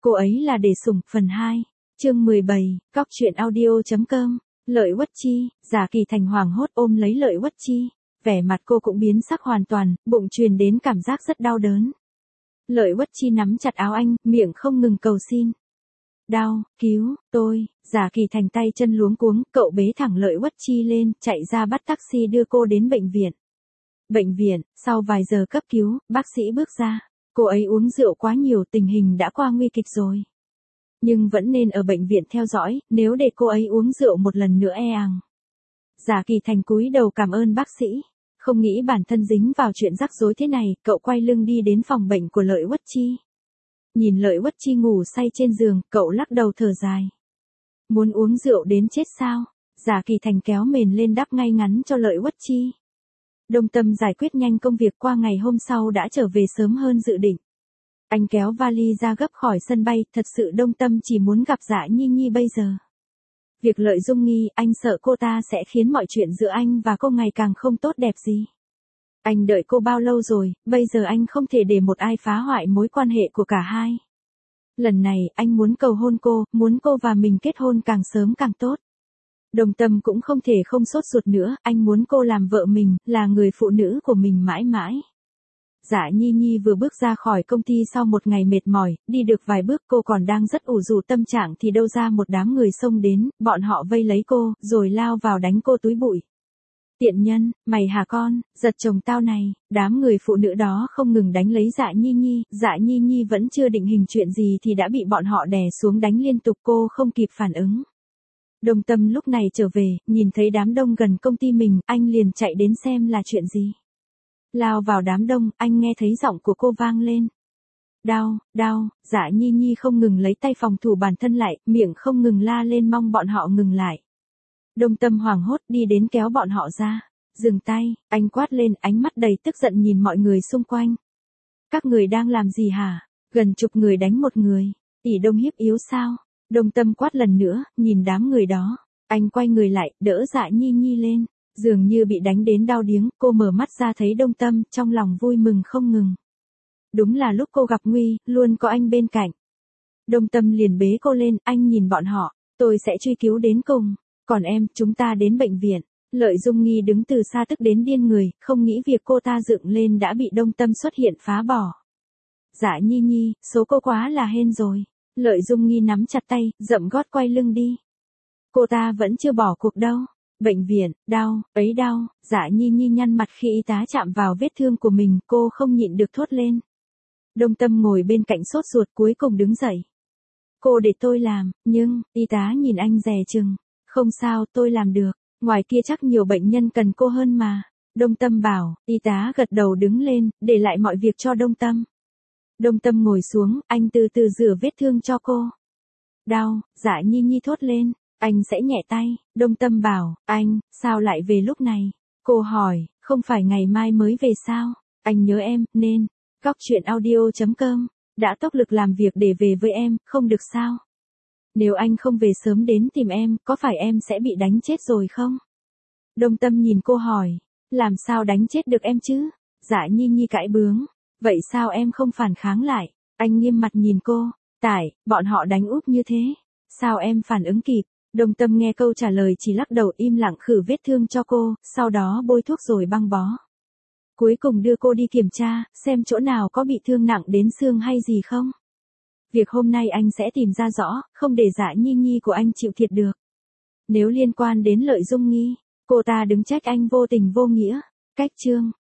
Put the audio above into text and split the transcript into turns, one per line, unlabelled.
Cô ấy là để sủng, phần 2. Chương 17, Cóc truyện audio.com. Lợi Uất Chi, Giả Kỳ Thành hoảng hốt ôm lấy Lợi Uất Chi, vẻ mặt cô cũng biến sắc hoàn toàn, bụng truyền đến cảm giác rất đau đớn. Lợi Uất Chi nắm chặt áo anh, miệng không ngừng cầu xin. Đau, cứu, tôi. Giả Kỳ Thành tay chân luống cuống, cậu bế thẳng Lợi Uất Chi lên, chạy ra bắt taxi đưa cô đến bệnh viện. Bệnh viện, sau vài giờ cấp cứu, bác sĩ bước ra. Cô ấy uống rượu quá nhiều, tình hình đã qua nguy kịch rồi. Nhưng vẫn nên ở bệnh viện theo dõi, nếu để cô ấy uống rượu một lần nữa e ằng. Giả Kỳ Thành cúi đầu cảm ơn bác sĩ. Không nghĩ bản thân dính vào chuyện rắc rối thế này, cậu quay lưng đi đến phòng bệnh của Lợi Uất Chi. Nhìn Lợi Uất Chi ngủ say trên giường, cậu lắc đầu thở dài. Muốn uống rượu đến chết sao? Giả Kỳ Thành kéo mền lên đắp ngay ngắn cho Lợi Uất Chi. Đông Tâm giải quyết nhanh công việc qua ngày hôm sau đã trở về sớm hơn dự định. Anh kéo vali ra gấp khỏi sân bay, thật sự Đông Tâm chỉ muốn gặp Dạ Nhi Nhi bây giờ. Việc Lợi Dung nghi, anh sợ cô ta sẽ khiến mọi chuyện giữa anh và cô ngày càng không tốt đẹp gì. Anh đợi cô bao lâu rồi, bây giờ anh không thể để một ai phá hoại mối quan hệ của cả hai. Lần này, anh muốn cầu hôn cô, muốn cô và mình kết hôn càng sớm càng tốt. Đồng Tâm cũng không thể không sốt ruột nữa, anh muốn cô làm vợ mình, là người phụ nữ của mình mãi mãi. Dạ Nhi Nhi vừa bước ra khỏi công ty sau một ngày mệt mỏi, đi được vài bước cô còn đang rất ủ rũ tâm trạng thì đâu ra một đám người xông đến, bọn họ vây lấy cô, rồi lao vào đánh cô túi bụi. Tiện nhân, mày hả con, giật chồng tao này, đám người phụ nữ đó không ngừng đánh lấy Dạ Nhi Nhi vẫn chưa định hình chuyện gì thì đã bị bọn họ đè xuống đánh liên tục, cô không kịp phản ứng. Đồng Tâm lúc này trở về, nhìn thấy đám đông gần công ty mình, anh liền chạy đến xem là chuyện gì. Lao vào đám đông, anh nghe thấy giọng của cô vang lên. Đau, đau, Dạ Nhi Nhi không ngừng lấy tay phòng thủ bản thân lại, miệng không ngừng la lên mong bọn họ ngừng lại. Đông Tâm hoảng hốt đi đến kéo bọn họ ra. Dừng tay, anh quát lên, ánh mắt đầy tức giận nhìn mọi người xung quanh. Các người đang làm gì hả? Gần chục người đánh một người. Ỷ Đông hiếp yếu sao? Đông Tâm quát lần nữa, nhìn đám người đó. Anh quay người lại, đỡ Dạ Nhi Nhi lên. Dường như bị đánh đến đau điếng, cô mở mắt ra thấy Đông Tâm, trong lòng vui mừng không ngừng. Đúng là lúc cô gặp nguy, luôn có anh bên cạnh. Đông Tâm liền bế cô lên, anh nhìn bọn họ, tôi sẽ truy cứu đến cùng. Còn em, chúng ta đến bệnh viện. Lợi Dung nghi đứng từ xa tức đến điên người, không nghĩ việc cô ta dựng lên đã bị Đông Tâm xuất hiện phá bỏ. Dạ Nhi Nhi, số cô quá là hên rồi. Lợi Dung nghi nắm chặt tay, dậm gót quay lưng đi. Cô ta vẫn chưa bỏ cuộc đâu. Bệnh viện, đau, ấy đau. Dạ Nhi Nhi nhăn mặt khi y tá chạm vào vết thương của mình, cô không nhịn được thốt lên. Đông Tâm ngồi bên cạnh sốt ruột cuối cùng đứng dậy. Cô để tôi làm, nhưng, y tá nhìn anh dè chừng. Không sao, tôi làm được, ngoài kia chắc nhiều bệnh nhân cần cô hơn mà. Đông Tâm bảo, y tá gật đầu đứng lên, để lại mọi việc cho Đông Tâm. Đông Tâm ngồi xuống, anh từ từ rửa vết thương cho cô. Đau, Dạ Nhi Nhi thốt lên, anh sẽ nhẹ tay. Đông Tâm bảo, anh, sao lại về lúc này? Cô hỏi, không phải ngày mai mới về sao? Anh nhớ em, nên, Cóc truyện audio.com, đã tốc lực làm việc để về với em, không được sao? Nếu anh không về sớm đến tìm em, có phải em sẽ bị đánh chết rồi không? Đông Tâm nhìn cô hỏi, làm sao đánh chết được em chứ? Dạ Nhi Nhi cãi bướng, vậy sao em không phản kháng lại? Anh nghiêm mặt nhìn cô, tại, bọn họ đánh úp như thế, sao em phản ứng kịp? Đông Tâm nghe câu trả lời chỉ lắc đầu im lặng khử vết thương cho cô, sau đó bôi thuốc rồi băng bó. Cuối cùng đưa cô đi kiểm tra, xem chỗ nào có bị thương nặng đến xương hay gì không. Việc hôm nay anh sẽ tìm ra rõ, không để Dạ Nhi Nhi của anh chịu thiệt được. Nếu liên quan đến Lợi Dung nghi, cô ta đứng trách anh vô tình vô nghĩa. Cách chương